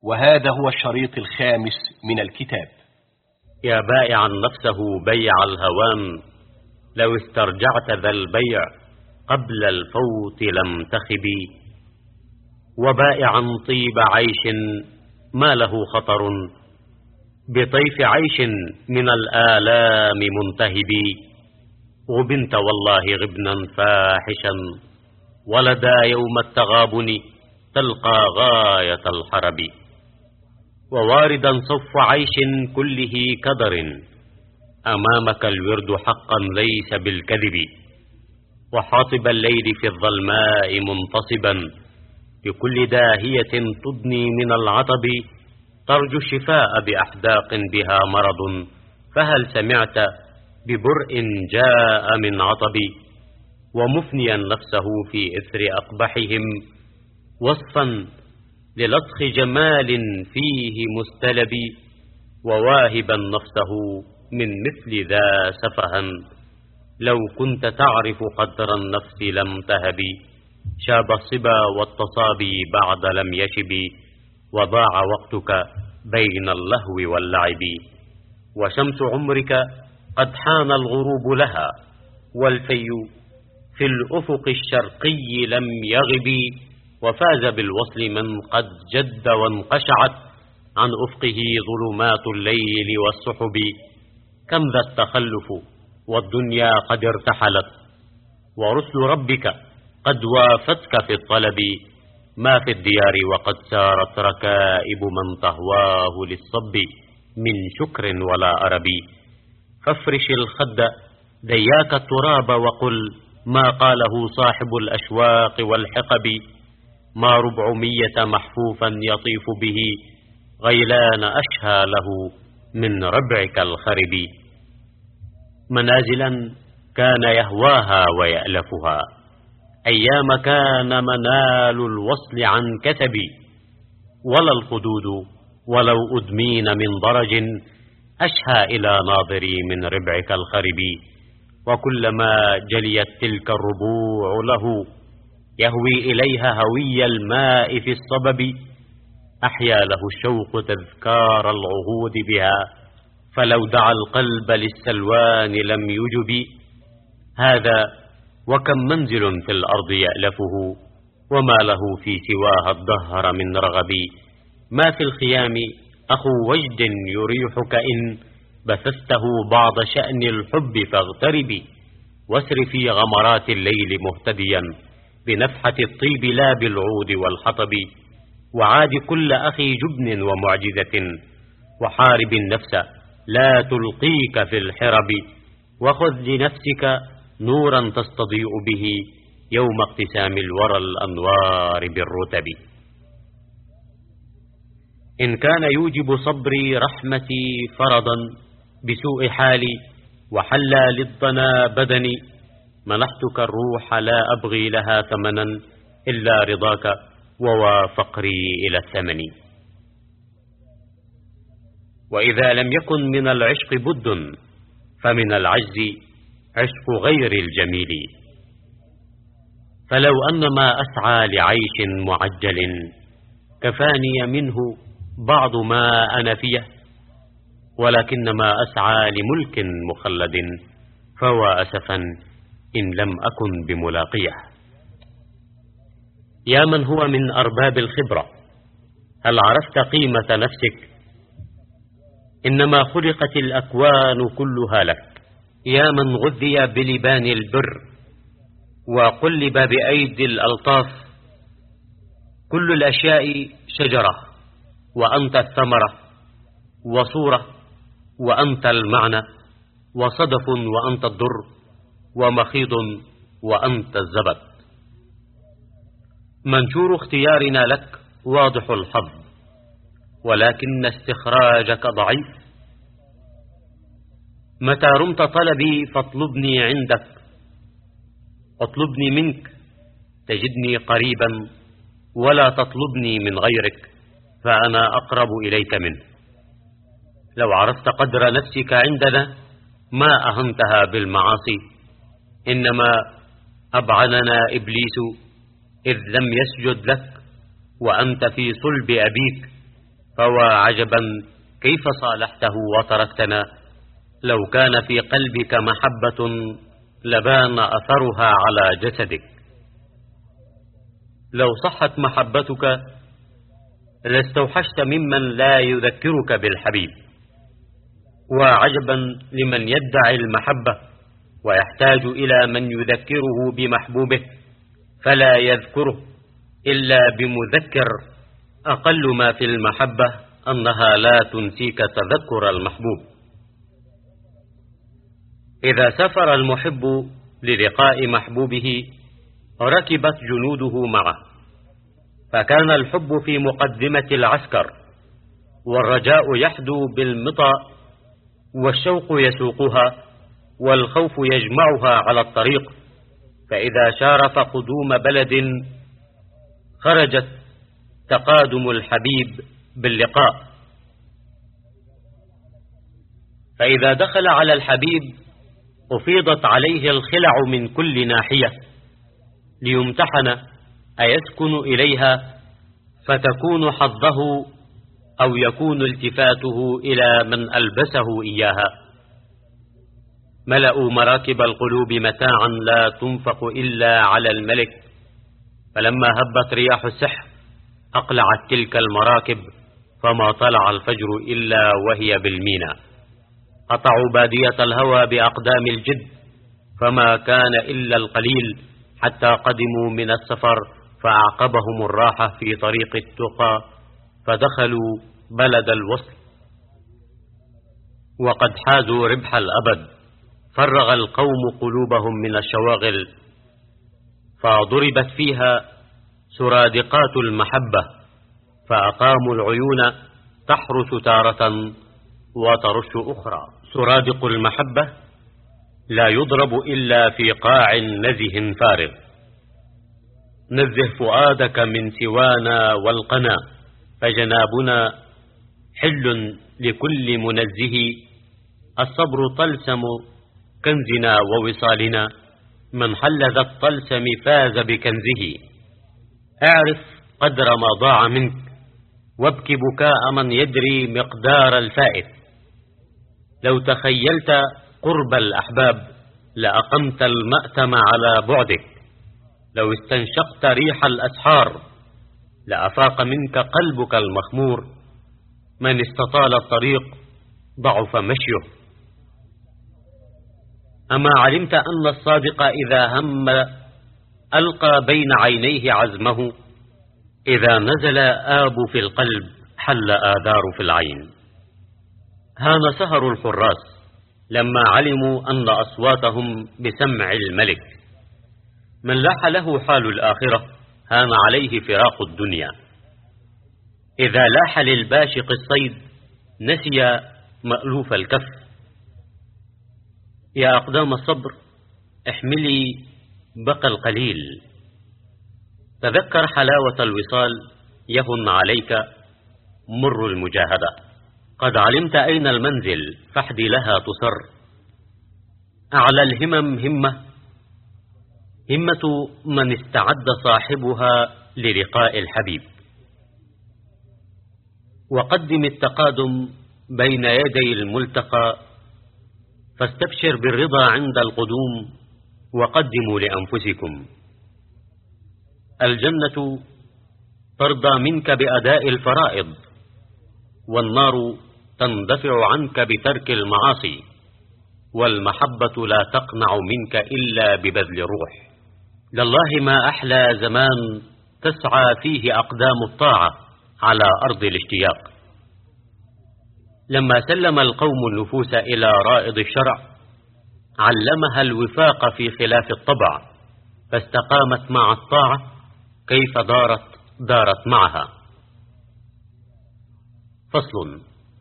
وهذا هو الشريط الخامس من الكتاب. يا بائعا نفسه بيع الهوان، لو استرجعت ذا البيع قبل الفوت لم تخبي. وبائعا طيب عيش ما له خطر، بطيف عيش من الآلام منتهبي. غبنت والله غبنا فاحشا، ولدى يوم التغابن تلقى غاية الحرب. وواردا صف عيش كله كدر، أمامك الورد حقا ليس بالكذب. وحاطب الليل في الظلماء منتصبا، لكل داهية تدني من العطب. ترجو الشفاء بأحداق بها مرض، فهل سمعت ببرء جاء من عطب. ومفنيا نفسه في إثر أقبحهم، وصفا للطخ جمال فيه مستلب. وواهبا نفسه من مثل ذا سفها، لو كنت تعرف قدر النفس لم تهبي. شاب الصبا والتصابي بعد لم يشب، وضاع وقتك بين اللهو واللعب. وشمس عمرك قد حان الغروب لها، والفي في الأفق الشرقي لم يغب. وفاز بالوصل من قد جد وانقشعت عن أفقه ظلمات الليل والسحب. كم ذا التخلف والدنيا قد ارتحلت، ورسل ربك قد وافتك في الطلب. ما في الديار وقد سارت ركائب من تهواه للصب، من شكر ولا أرب. فافرش الخد دياك التراب وقل ما قاله صاحب الأشواق والحقب. ما 400 محفوفا يطيف به، غيلان أشهى له من ربعك الخرب. منازلا كان يهواها ويألفها، أيام كان منال الوصل عن كتب. ولا الخدود ولو أدمين من ضرج، أشهى إلى ناظري من ربعك الخرب. وكلما جليت تلك الربوع له، يهوي إليها هوي الماء في الصبب. أحيا له الشوق تذكار العهود بها، فلو دعا القلب للسلوان لم يجب. هذا وكم منزل في الأرض يألفه، وما له في سواها الدهر من رغب. ما في الخيام أخو وجد يريحك، إن بثثته بعض شأن الحب فاغترب. واسر في غمرات الليل مهتديا، بنفحة الطيب لا بالعود والحطب. وعاد كل أخي جبن ومعجزة، وحارب النفس لا تلقيك في الحرب. وخذ لنفسك نورا تستضيء به، يوم اقتسام الورى الأنوار بالرتب. إن كان يوجب صبري رحمتي فرضا بسوء حالي، وحلى للضنا بدني. منحتك الروح لا أبغي لها ثمنا، إلا رضاك ووافقري إلى الثمن. وإذا لم يكن من العشق بد، فمن العجز عشق غير الجميل. فلو أن ما أسعى لعيش معجل، كفاني منه بعض ما أنا فيه. ولكن ما أسعى لملك مخلد، فهو أسفا إن لم أكن بملاقيه. يا من هو من أرباب الخبرة، هل عرفت قيمة نفسك؟ إنما خلقت الأكوان كلها لك. يا من غذي بلبان البر، وقلب بأيدي الألطاف. كل الأشياء شجرة، وأنت الثمرة، وصورة وأنت المعنى، وصدف وأنت الضر، ومخيض وأنت الزبد. منشور اختيارنا لك واضح الحظ، ولكن استخراجك ضعيف. متى رمت طلبي فاطلبني عندك، اطلبني منك تجدني قريبا، ولا تطلبني من غيرك فأنا أقرب إليك منه. لو عرفت قدر نفسك عندنا ما أهنتها بالمعاصي، إنما أبعدنا إبليس إذ لم يسجد لك وأنت في صلب أبيك. فوعجبا كيف صالحته وتركتنا. لو كان في قلبك محبة لبان أثرها على جسدك. لو صحت محبتك لاستوحشت ممن لا يذكرك بالحبيب. وعجبا لمن يدعي المحبة ويحتاج إلى من يذكره بمحبوبه فلا يذكره إلا بمذكر. أقل ما في المحبة أنها لا تنسيك تذكر المحبوب. إذا سافر المحب للقاء محبوبه ركبت جنوده معه، فكان الحب في مقدمة العسكر، والرجاء يحدو بالمطى، والشوق يسوقها، والخوف يجمعها على الطريق. فإذا شارف قدوم بلد خرجت تقادم الحبيب باللقاء. فإذا دخل على الحبيب أفيضت عليه الخلع من كل ناحية ليمتحن أيسكن إليها فتكون حظه أو يكون التفاته إلى من ألبسه إياها. ملأوا مراكب القلوب متاعا لا تنفق إلا على الملك، فلما هبت رياح السحر أقلعت تلك المراكب، فما طلع الفجر إلا وهي بالمينا. قطعوا بادية الهوى بأقدام الجد، فما كان إلا القليل حتى قدموا من السفر، فأعقبهم الراحة في طريق التقى، فدخلوا بلد الوصل. وقد حازوا ربح الأبد، فرغ القوم قلوبهم من الشواغل، فضربت فيها سرادقات المحبة، فأقاموا العيون تحرس تارة وترش أخرى. سرادق المحبة لا يضرب إلا في قاع نزه فارغ. نزه فؤادك من سوانا والقنا، فجنابنا حل لكل منزه. الصبر طلسم كنزنا ووصالنا، من حل ذا الطلسم فاز بكنزه. اعرف قدر ما ضاع منك، وابك بكاء من يدري مقدار الفائت. لو تخيلت قرب الأحباب لأقمت المأتم على بعدك. لو استنشقت ريح الأسحار لأفاق منك قلبك المخمور. من استطال الطريق ضعف مشيه. أما علمت أن الصادق إذا هم ألقى بين عينيه عزمه، إذا نزل آب في القلب حل آذار في العين. هان سهر الحراس لما علموا أن أصواتهم بسمع الملك. من لاح له حال الآخرة هان عليه فراق الدنيا. إذا لاح للباشق الصيد نسي مألوف الكف. يا أقدام الصبر احملي بقى القليل. تذكر حلاوة الوصال يهن عليك مر المجاهدة. قد علمت أين المنزل فاحد لها تصر. أعلى الهمم همة من استعد صاحبها للقاء الحبيب. وقدم التقادم بين يدي الملتقى، فاستبشر بالرضا عند القدوم، وقدموا لأنفسكم. الجنة ترضى منك بأداء الفرائض، والنار تندفع عنك بترك المعاصي، والمحبة لا تقنع منك إلا ببذل الروح. لله ما أحلى زمان تسعى فيه أقدام الطاعة على أرض الاشتياق. لما سلم القوم النفوس إلى رائد الشرع علمها الوفاق في خلاف الطبع، فاستقامت مع الطاعة كيف دارت معها. فصل.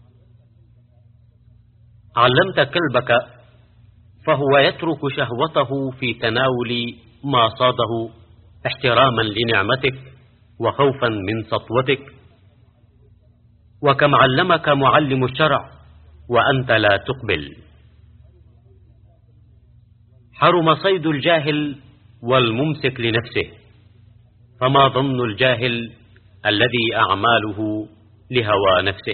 علمت كلبك فهو يترك شهوته في تناول ما صاده احتراما لنعمتك وخوفا من سطوتك. وكم علمك معلم الشرع وأنت لا تقبل. حرم صيد الجاهل والممسك لنفسه، فما ظن الجاهل الذي أعماله لهوى نفسه.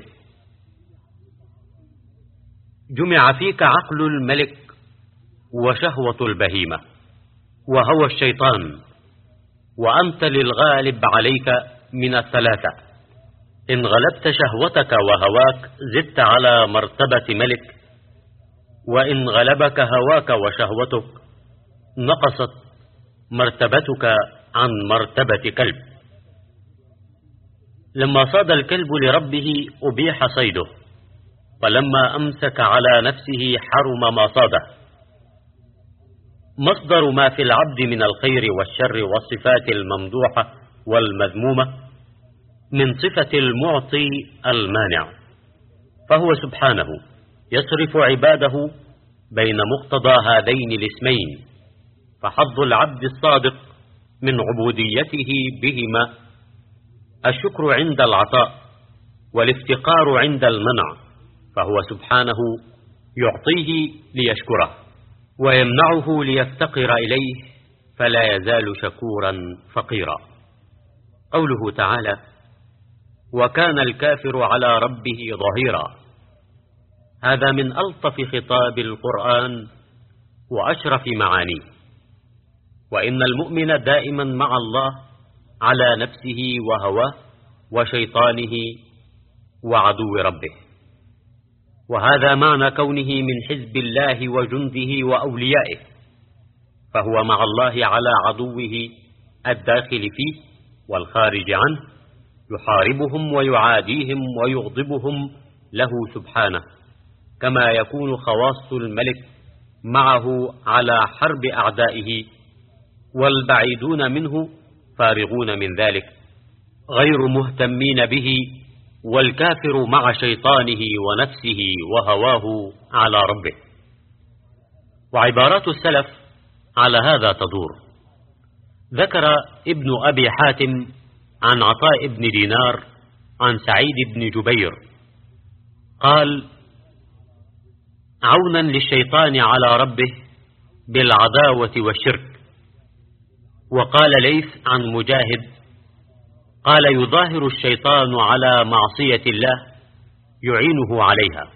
جمع فيك عقل الملك وشهوة البهيمة وهوى الشيطان، وأنت للغالب عليك من الثلاثة. إن غلبت شهوتك وهواك زدت على مرتبة ملك، وإن غلبك هواك وشهوتك نقصت مرتبتك عن مرتبة كلب. لما صاد الكلب لربه أبيح صيده، ولما أمسك على نفسه حرم ما صاده. مصدر ما في العبد من الخير والشر والصفات الممدوحة والمذمومة من صفة المعطي المانع، فهو سبحانه يصرف عباده بين مقتضى هذين الاسمين. فحظ العبد الصادق من عبوديته بهما الشكر عند العطاء والافتقار عند المنع، فهو سبحانه يعطيه ليشكره ويمنعه ليفتقر إليه، فلا يزال شكورا فقيرا. قوله تعالى: وكان الكافر على ربه ظهيرا، هذا من ألطف خطاب القرآن وأشرف معانيه. وإن المؤمن دائما مع الله على نفسه وهواه وشيطانه وعدو ربه، وهذا معنى كونه من حزب الله وجنده وأوليائه، فهو مع الله على عدوه الداخل فيه والخارج عنه، يحاربهم ويعاديهم ويغضبهم له سبحانه، كما يكون خواص الملك معه على حرب أعدائه، والبعيدون منه فارغون من ذلك غير مهتمين به، والكافر مع شيطانه ونفسه وهواه على ربه. وعبارات السلف على هذا تدور. ذكر ابن أبي حاتم عن عطاء بن دينار عن سعيد بن جبير قال: عونا للشيطان على ربه بالعداوة والشرك. وقال ليث عن مجاهد قال: يظاهر الشيطان على معصية الله يعينه عليها.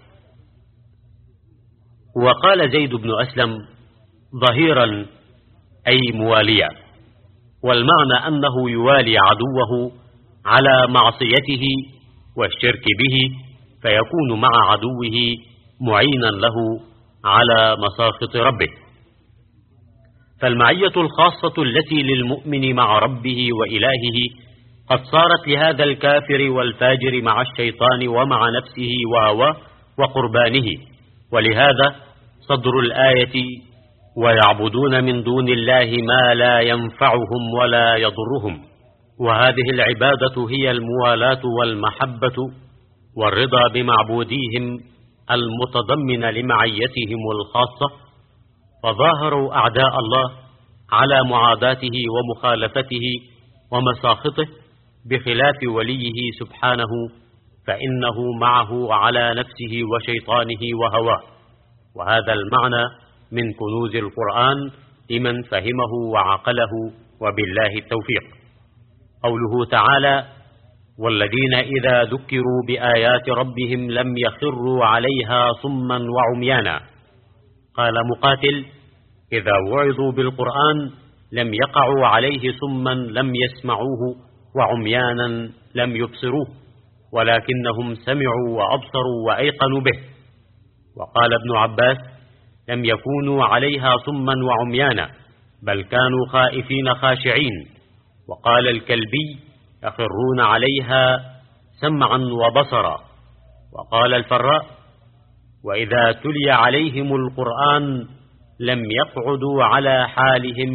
وقال زيد بن أسلم: ظهيرا أي مواليا، والمعنى أنه يوالي عدوه على معصيته والشرك به، فيكون مع عدوه معينا له على مساخط ربه. فالمعية الخاصة التي للمؤمن مع ربه وإلهه قد صارت لهذا الكافر والفاجر مع الشيطان ومع نفسه وهواه وقربانه. ولهذا صدر الآية: ويعبدون من دون الله ما لا ينفعهم ولا يضرهم. وهذه العبادة هي الموالاة والمحبة والرضا بمعبوديهم المتضمن لمعيتهم الخاصة. فظاهروا أعداء الله على معاداته ومخالفته ومساخطه، بخلاف وليه سبحانه، فإنه معه على نفسه وشيطانه وهواه. وهذا المعنى من كنوز القرآن لمن فهمه وعقله، وبالله التوفيق. قوله تعالى: والذين إذا ذكروا بآيات ربهم لم يخروا عليها صما وعميانا. قال مقاتل: إذا وعظوا بالقرآن لم يقعوا عليه صما لم يسمعوه وعميانا لم يبصروه، ولكنهم سمعوا وأبصروا وأيقنوا به. وقال ابن عباس: لم يكونوا عليها صما وعميانا، بل كانوا خائفين خاشعين. وقال الكلبي: يخرون عليها سمعا وبصرا. وقال الفراء: وإذا تلي عليهم القرآن لم يقعدوا على حالهم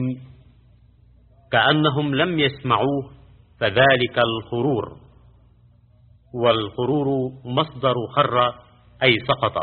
كأنهم لم يسمعوه، فذلك الخرور. والخرور مصدر خر أي سقط.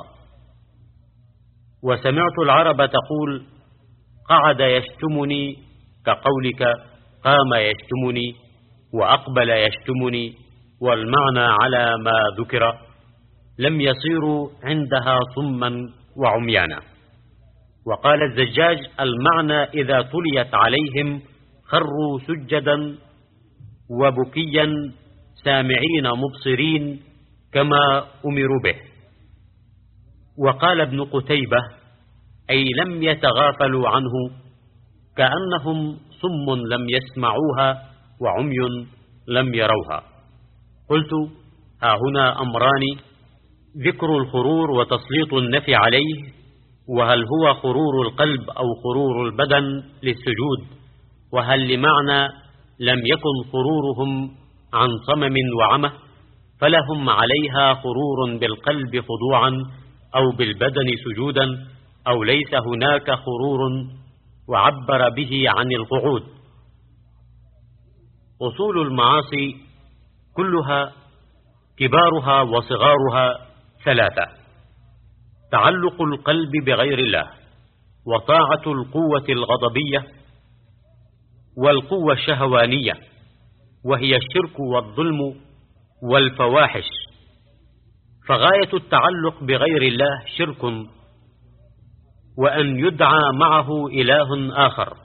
وسمعت العرب تقول: قعد يشتمني، كقولك قام يشتمني وأقبل يشتمني، والمعنى على ما ذكر: لم يصيروا عندها صما وعميانا. وقال الزجاج: المعنى إذا تليت عليهم خروا سجدا وبكيا سامعين مبصرين كما أمروا به. وقال ابن قتيبة: أي لم يتغافلوا عنه كأنهم صم لم يسمعوها وعمي لم يروها. قلت: ها هنا أمران: ذكر الخرور وتسليط النفي عليه، وهل هو خرور القلب أو خرور البدن للسجود؟ وهل لمعنى لم يكن خرورهم عن صمم وعمى فلهم عليها خرور بالقلب خضوعا أو بالبدن سجودا، أو ليس هناك خرور وعبر به عن القعود؟ أصول المعاصي كلها كبارها وصغارها ثلاثة: تعلق القلب بغير الله، وطاعة القوة الغضبية، والقوة الشهوانية، وهي الشرك والظلم والفواحش. فغاية التعلق بغير الله شرك، وأن يدعى معه إله آخر،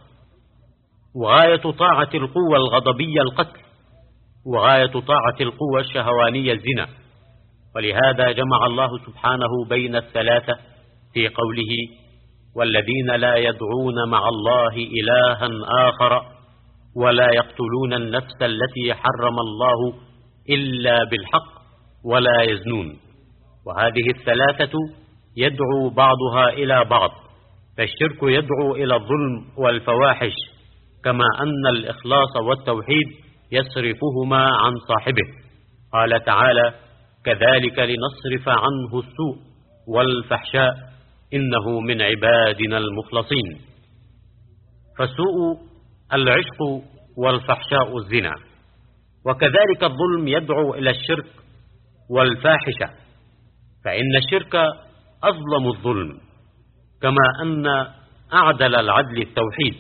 وغاية طاعة القوة الغضبية القتل، وغاية طاعة القوة الشهوانية الزنا. ولهذا جمع الله سبحانه بين الثلاثة في قوله: والذين لا يدعون مع الله إلها آخر ولا يقتلون النفس التي حرم الله إلا بالحق ولا يزنون. وهذه الثلاثة يدعو بعضها إلى بعض، فالشرك يدعو إلى الظلم والفواحش، كما أن الإخلاص والتوحيد يصرفهما عن صاحبه. قال تعالى: كذلك لنصرف عنه السوء والفحشاء إنه من عبادنا المخلصين. فالسوء العشق والفحشاء الزنا. وكذلك الظلم يدعو إلى الشرك والفاحشة، فإن الشرك أظلم الظلم، كما أن أعدل العدل التوحيد،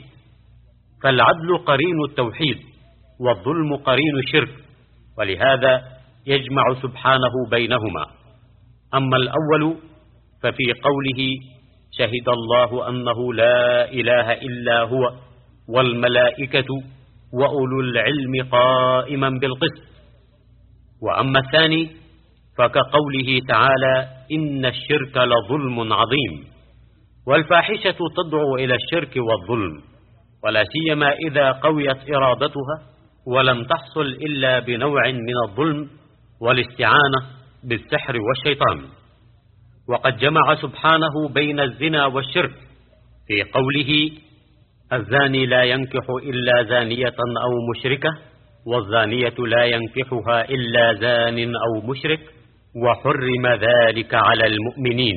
فالعدل قرين التوحيد والظلم قرين الشرك، ولهذا يجمع سبحانه بينهما. أما الأول ففي قوله: شهد الله أنه لا إله إلا هو والملائكة وأولو العلم قائما بالقسط. وأما الثاني فكقوله تعالى: إن الشرك لظلم عظيم. والفاحشة تدعو إلى الشرك والظلم، ولا سيما إذا قويت إرادتها ولم تحصل إلا بنوع من الظلم والاستعانة بالسحر والشيطان. وقد جمع سبحانه بين الزنا والشرك في قوله: الزاني لا ينكح إلا زانية أو مشركة، والزانية لا ينكحها إلا زان أو مشرك، وحرم ذلك على المؤمنين.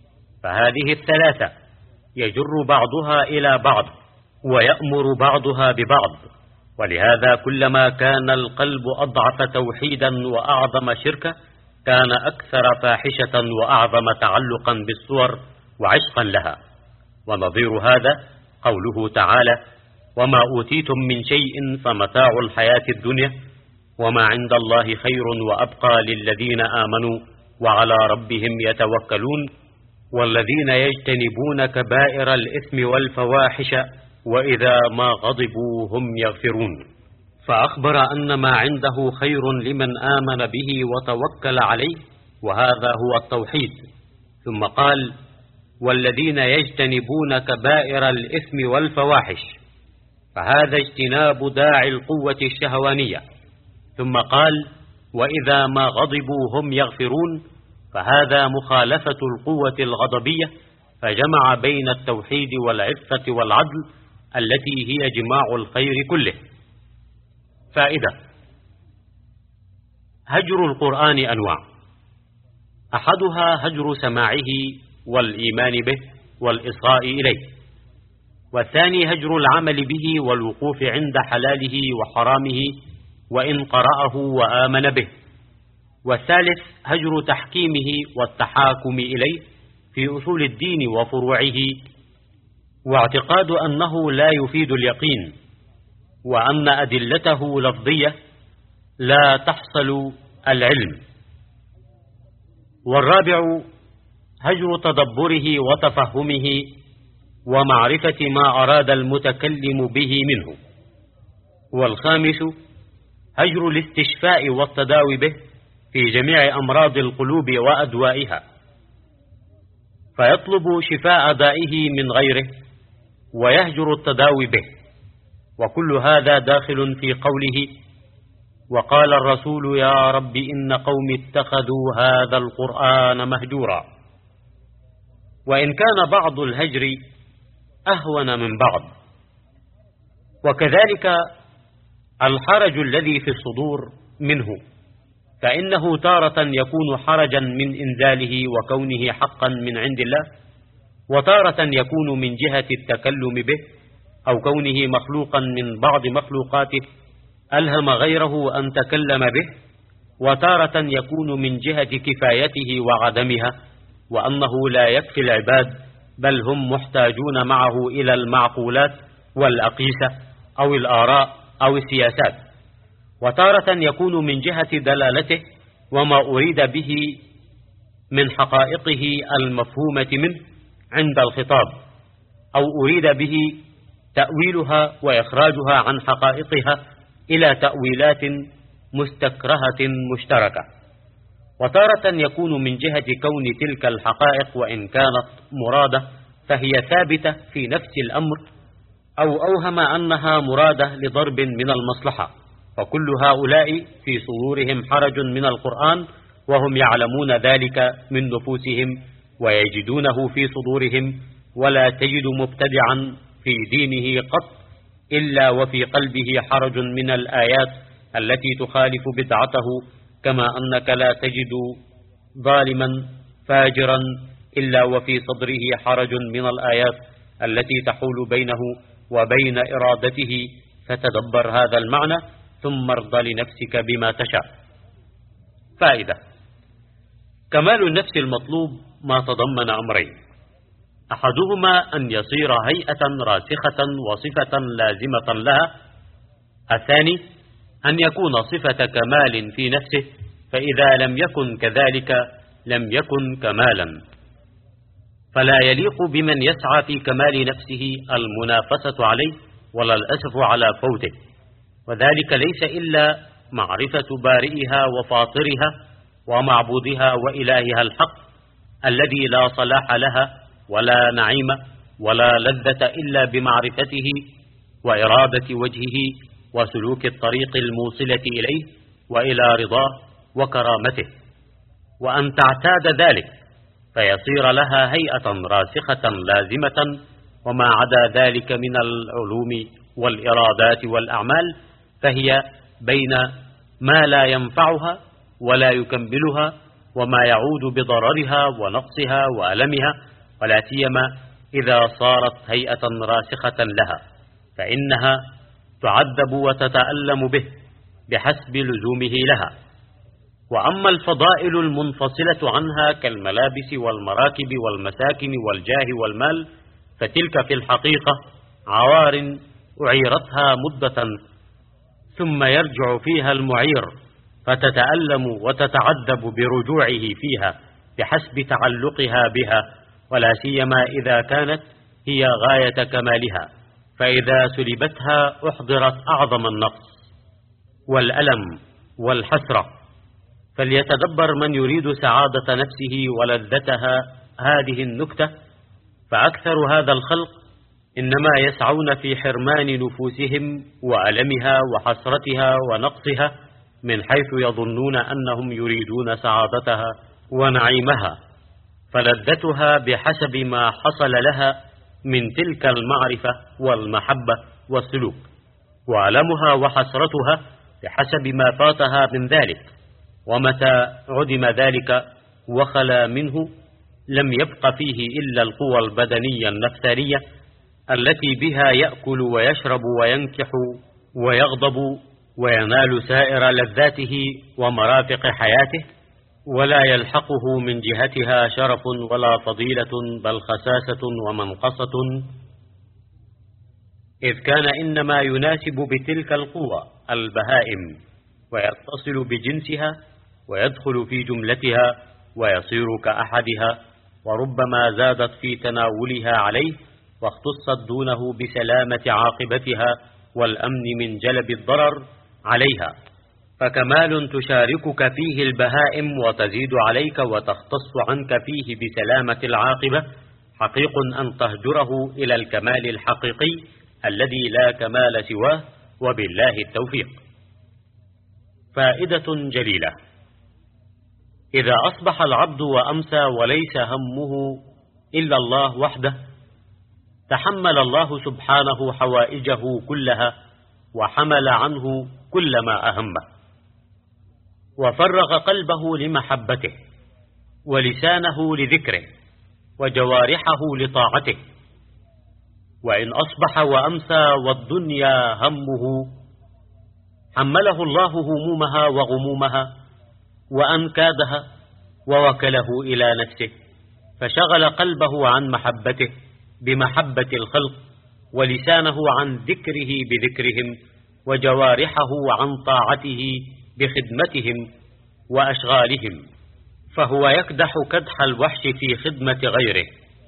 فهذه الثلاثة يجر بعضها إلى بعض ويأمر بعضها ببعض. ولهذا كلما كان القلب أضعف توحيدا وأعظم شركا كان أكثر فاحشة وأعظم تعلقا بالصور وعشقا لها. ونظير هذا قوله تعالى: وما أوتيتم من شيء فمتاع الحياة الدنيا وما عند الله خير وأبقى للذين آمنوا وعلى ربهم يتوكلون، والذين يجتنبون كبائر الإثم والفواحش وإذا ما غضبوا هم يغفرون. فأخبر أن ما عنده خير لمن آمن به وتوكل عليه، وهذا هو التوحيد. ثم قال: والذين يجتنبون كبائر الإثم والفواحش، فهذا اجتناب داعي القوة الشهوانية. ثم قال: وإذا ما غضبوا هم يغفرون، فهذا مخالفة القوة الغضبية، فجمع بين التوحيد والعفة والعدل التي هي جماع الخير كله. فائدة: هجر القرآن أنواع: أحدها هجر سماعه والإيمان به والإصغاء إليه، والثاني هجر العمل به والوقوف عند حلاله وحرامه وإن قرأه وآمن به، والثالث هجر تحكيمه والتحاكم إليه في أصول الدين وفروعه، واعتقاد أنه لا يفيد اليقين، وأن أدلته لفظية لا تحصل العلم. والرابع هجر تدبره وتفهمه ومعرفة ما أراد المتكلم به منه. والخامس هجر الاستشفاء والتداوي به في جميع أمراض القلوب وأدوائها، فيطلب شفاء دائه من غيره ويهجر التداوي به. وكل هذا داخل في قوله: وقال الرسول يا رب إن قوم اتخذوا هذا القرآن مهجورا. وإن كان بعض الهجر أهون من بعض. وكذلك الحرج الذي في الصدور منه، فإنه تارة يكون حرجا من إنزاله وكونه حقا من عند الله، وتارة يكون من جهة التكلم به أو كونه مخلوقا من بعض مخلوقاته ألهم غيره أن تكلم به، وتارة يكون من جهة كفايته وعدمها، وأنه لا يكفي العباد بل هم محتاجون معه إلى المعقولات والأقيسة أو الآراء أو السياسات. وتارة يكون من جهة دلالته وما أريد به من حقائقه المفهومة منه عند الخطاب، أو أريد به تأويلها وإخراجها عن حقائقها إلى تأويلات مستكرهة مشتركة. وتارة يكون من جهة كون تلك الحقائق وإن كانت مرادة فهي ثابتة في نفس الأمر، أو أوهم أنها مرادة لضرب من المصلحة. فكل هؤلاء في صدورهم حرج من القرآن وهم يعلمون ذلك من نفوسهم ويجدونه في صدورهم، ولا تجد مبتدعا في دينه قط إلا وفي قلبه حرج من الآيات التي تخالف بدعته، كما أنك لا تجد ظالما فاجرا إلا وفي صدره حرج من الآيات التي تحول بينه وبين إرادته. فتدبر هذا المعنى ثم ارض لنفسك بما تشاء. فائدة: كمال النفس المطلوب ما تضمن أمرين: أحدهما أن يصير هيئة راسخة وصفة لازمة لها، الثاني أن يكون صفة كمال في نفسه، فإذا لم يكن كذلك لم يكن كمالا. فلا يليق بمن يسعى في كمال نفسه المنافسة عليه ولا الأسف على فوته، وذلك ليس إلا معرفة بارئها وفاطرها ومعبودها وإلهها الحق الذي لا صلاح لها ولا نعيم ولا لذة إلا بمعرفته وإرادة وجهه وسلوك الطريق الموصلة إليه وإلى رضاه وكرامته، وأن تعتاد ذلك فيصير لها هيئة راسخة لازمة، وما عدا ذلك من العلوم والإرادات والأعمال فهي بين ما لا ينفعها ولا يكملها وما يعود بضررها ونقصها وألمها، ولا سيما إذا صارت هيئة راسخة لها فإنها تعذب وتتألم به بحسب لزومه لها. وأما الفضائل المنفصلة عنها كالملابس والمراكب والمساكن والجاه والمال فتلك في الحقيقة عوار أعيرتها مدة ثم يرجع فيها المعير فتتألم وتتعذب برجوعه فيها بحسب تعلقها بها، ولا سيما إذا كانت هي غاية كمالها، فإذا سلبتها أحضرت أعظم النقص والألم والحسرة. فليتدبر من يريد سعادة نفسه ولذتها هذه النكتة، فأكثر هذا الخلق إنما يسعون في حرمان نفوسهم وألمها وحسرتها ونقصها من حيث يظنون أنهم يريدون سعادتها ونعيمها، فلذتها بحسب ما حصل لها من تلك المعرفة والمحبة والسلوك، وألمها وحسرتها بحسب ما فاتها من ذلك. ومتى عدم ذلك وخلا منه لم يبق فيه إلا القوى البدنية النفسانية التي بها يأكل ويشرب وينكح ويغضب وينال سائر لذاته ومرافق حياته، ولا يلحقه من جهتها شرف ولا فضيلة بل خساسة ومنقصة، إذ كان إنما يناسب بتلك القوى البهائم ويتصل بجنسها ويدخل في جملتها ويصير كأحدها، وربما زادت في تناولها عليه واختصت دونه بسلامة عاقبتها والأمن من جلب الضرر عليها، فكمال تشاركك فيه البهائم وتزيد عليك وتختص عنك فيه بسلامة العاقبة، حقيق أن تهجره إلى الكمال الحقيقي الذي لا كمال سواه، وبالله التوفيق. فائدة جليلة: إذا أصبح العبد وأمسى وليس همه إلا الله وحده، تحمل الله سبحانه حوائجه كلها وحمل عنه كل ما أهمه، وفرغ قلبه لمحبته ولسانه لذكره وجوارحه لطاعته. وإن أصبح وأمسى والدنيا همه، حمله الله همومها وغمومها وأنكادها ووكله إلى نفسه، فشغل قلبه عن محبته بمحبة الخلق، ولسانه عن ذكره بذكرهم، وجوارحه عن طاعته بخدمتهم وأشغالهم، فهو يكدح كدح الوحش في خدمة غيره،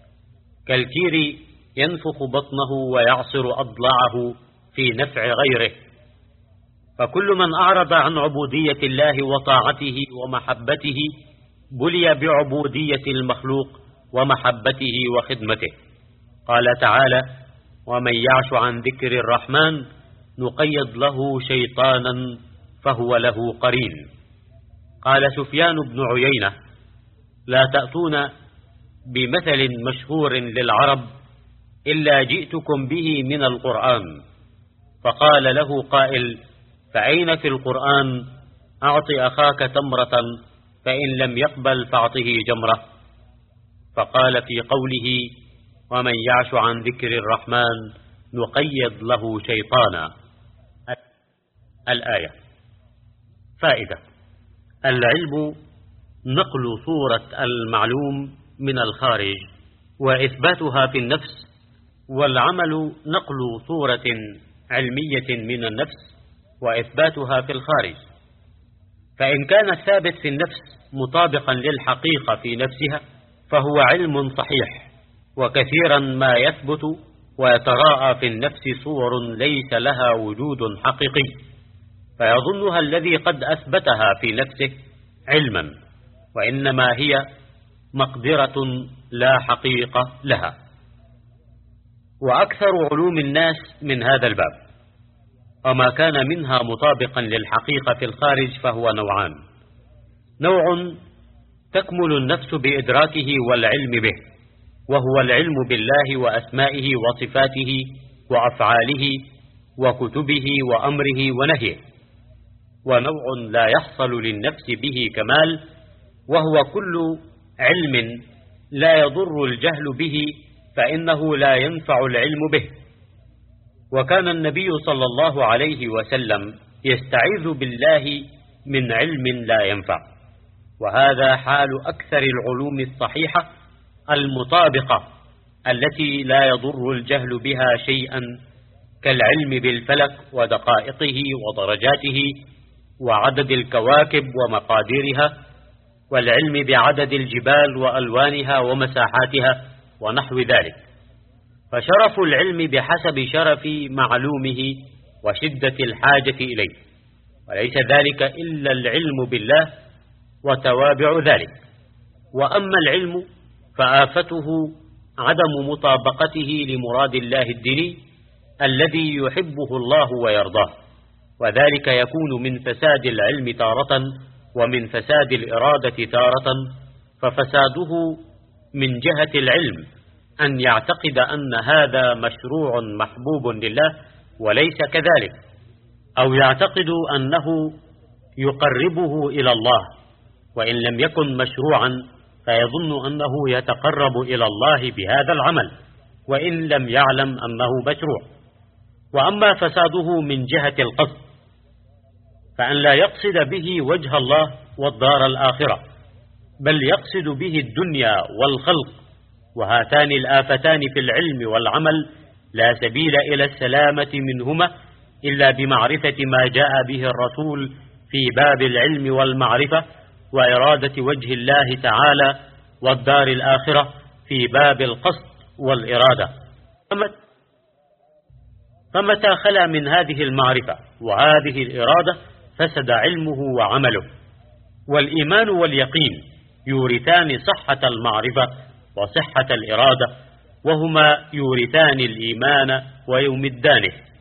كالكير ينفخ بطنه ويعصر أضلاعه في نفع غيره. فكل من أعرض عن عبودية الله وطاعته ومحبته بلي بعبودية المخلوق ومحبته وخدمته. قال تعالى: ومن يعش عن ذكر الرحمن نقيض له شيطانا فهو له قرين. قال سفيان بن عيينة: لا تأتون بمثل مشهور للعرب إلا جئتكم به من القرآن. فقال له قائل: فأين في القرآن أعط أخاك تمرة فإن لم يقبل فأعطه جمرة؟ فقال في قوله: ومن يعش عن ذكر الرحمن نقيض له شيطانا. الآية. فائدة: العلم نقل صورة المعلوم من الخارج وإثباتها في النفس، والعمل نقل صورة علمية من النفس وإثباتها في الخارج. فإن كان الثابت في النفس مطابقا للحقيقة في نفسها فهو علم صحيح، وكثيرا ما يثبت ويتراءى في النفس صور ليس لها وجود حقيقي، فيظنها الذي قد أثبتها في نفسه علما، وإنما هي مقدرة لا حقيقة لها. وأكثر علوم الناس من هذا الباب، وما كان منها مطابقا للحقيقة في الخارج فهو نوعان: نوع تكمل النفس بإدراكه والعلم به، وهو العلم بالله وأسمائه وصفاته وأفعاله وكتبه وأمره ونهيه. ونوع لا يحصل للنفس به كمال، وهو كل علم لا يضر الجهل به فإنه لا ينفع العلم به. وكان النبي صلى الله عليه وسلم يستعيذ بالله من علم لا ينفع، وهذا حال أكثر العلوم الصحيحة المطابقة التي لا يضر الجهل بها شيئا، كالعلم بالفلك ودقائقه ودرجاته وعدد الكواكب ومقاديرها، والعلم بعدد الجبال وألوانها ومساحاتها ونحو ذلك. فشرف العلم بحسب شرف معلومه وشدة الحاجة إليه، وليس ذلك إلا العلم بالله وتوابع ذلك. وأما العلم فآفته عدم مطابقته لمراد الله الديني الذي يحبه الله ويرضاه، وذلك يكون من فساد العلم تارة ومن فساد الإرادة تارة. ففساده من جهة العلم أن يعتقد أن هذا مشروع محبوب لله وليس كذلك، أو يعتقد أنه يقربه إلى الله، وإن لم يكن مشروعا فيظن أنه يتقرب إلى الله بهذا العمل وإن لم يعلم أنه مشروع. وأما فساده من جهة القصد فأن لا يقصد به وجه الله والدار الآخرة، بل يقصد به الدنيا والخلق، وهاتان الآفتان في العلم والعمل لا سبيل إلى السلامة منهما إلا بمعرفة ما جاء به الرسول في باب العلم والمعرفة وإرادة وجه الله تعالى والدار الآخرة في باب القصد والإرادة. فمتى خلا من هذه المعرفة وهذه الإرادة فسد علمه وعمله. والإيمان واليقين يورثان صحة المعرفة وصحة الإرادة، وهما يورثان الإيمان ويمدانه.